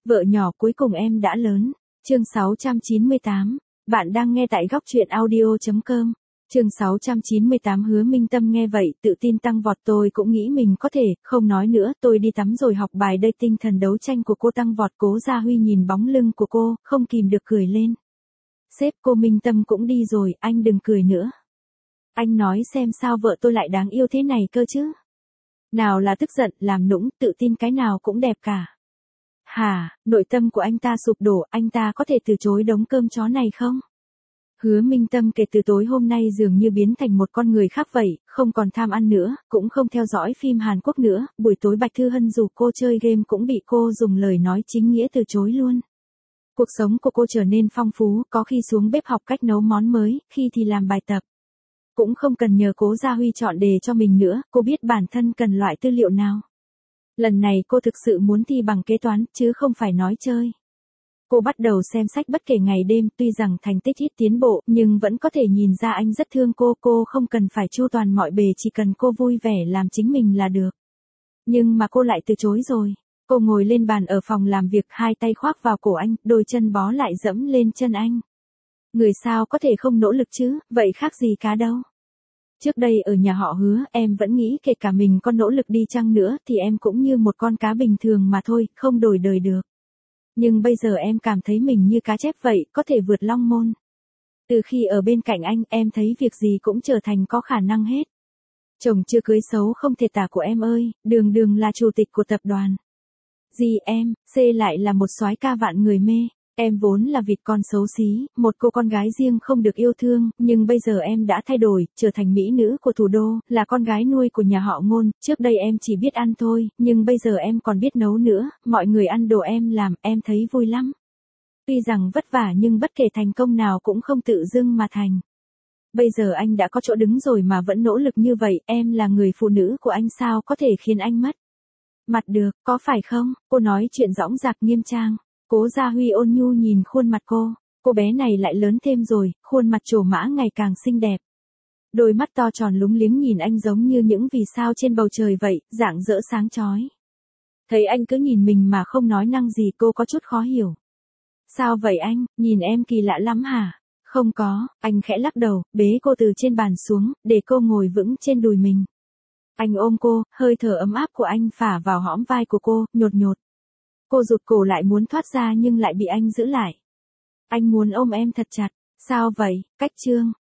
Vợ nhỏ cuối cùng em đã lớn. Chương 698. Bạn đang nghe tại góc truyện audio.com. Chương 698. Hứa Minh Tâm nghe vậy tự tin tăng vọt. Tôi cũng nghĩ mình có thể, không nói nữa, tôi đi tắm rồi học bài đây. Tinh thần đấu tranh của cô tăng vọt. Cố Gia Huy nhìn bóng lưng của cô, không kìm được cười lên. Sếp, cô Minh Tâm cũng đi rồi, anh đừng cười nữa. Anh nói xem sao vợ tôi lại đáng yêu thế này cơ chứ. Nào là tức giận, làm nũng, tự tin, cái nào cũng đẹp cả. Hả, nội tâm của anh ta sụp đổ, anh ta có thể từ chối đống cơm chó này không? Hứa Minh Tâm kể từ tối hôm nay dường như biến thành một con người khác vậy, không còn tham ăn nữa, cũng không theo dõi phim Hàn Quốc nữa, buổi tối Bạch Thư Hân rủ cô chơi game cũng bị cô dùng lời nói chính nghĩa từ chối luôn. Cuộc sống của cô trở nên phong phú, có khi xuống bếp học cách nấu món mới, khi thì làm bài tập. Cũng không cần nhờ Cố Gia Huy chọn đề cho mình nữa, cô biết bản thân cần loại tư liệu nào. Lần này cô thực sự muốn thi bằng kế toán, chứ không phải nói chơi. Cô bắt đầu xem sách bất kể ngày đêm, tuy rằng thành tích ít tiến bộ, nhưng vẫn có thể nhìn ra anh rất thương cô không cần phải chu toàn mọi bề, chỉ cần cô vui vẻ làm chính mình là được. Nhưng mà cô lại từ chối rồi. Cô ngồi lên bàn ở phòng làm việc, hai tay khoác vào cổ anh, đôi chân bó lại dẫm lên chân anh. Người sao có thể không nỗ lực chứ, vậy khác gì cá đâu. Trước đây ở nhà họ Hứa, em vẫn nghĩ kể cả mình có nỗ lực đi chăng nữa thì em cũng như một con cá bình thường mà thôi, không đổi đời được. Nhưng bây giờ em cảm thấy mình như cá chép vậy, có thể vượt long môn. Từ khi ở bên cạnh anh, em thấy việc gì cũng trở thành có khả năng hết. Chồng chưa cưới xấu không thể tả của em ơi, Đường Đường là chủ tịch của tập đoàn. Gì em, C lại là một soái ca vạn người mê. Em vốn là vịt con xấu xí, một cô con gái riêng không được yêu thương, nhưng bây giờ em đã thay đổi, trở thành mỹ nữ của thủ đô, là con gái nuôi của nhà họ Ngôn, trước đây em chỉ biết ăn thôi, nhưng bây giờ em còn biết nấu nữa, mọi người ăn đồ em làm, em thấy vui lắm. Tuy rằng vất vả nhưng bất kể thành công nào cũng không tự dưng mà thành. Bây giờ anh đã có chỗ đứng rồi mà vẫn nỗ lực như vậy, em là người phụ nữ của anh sao có thể khiến anh mất mặt được, có phải không? Cô nói chuyện dõng dạc nghiêm trang. Cố Gia Huy ôn nhu nhìn khuôn mặt cô bé này lại lớn thêm rồi, khuôn mặt trổ mã ngày càng xinh đẹp. Đôi mắt to tròn lúng liếng nhìn anh giống như những vì sao trên bầu trời vậy, rạng rỡ sáng chói. Thấy anh cứ nhìn mình mà không nói năng gì, cô có chút khó hiểu. Sao vậy anh, nhìn em kỳ lạ lắm hả? Không có, anh khẽ lắc đầu, bế cô từ trên bàn xuống, để cô ngồi vững trên đùi mình. Anh ôm cô, hơi thở ấm áp của anh phả vào hõm vai của cô, nhột nhột. Cô rụt cổ lại muốn thoát ra nhưng lại bị anh giữ lại. Anh muốn ôm em thật chặt. Sao vậy, cách chương,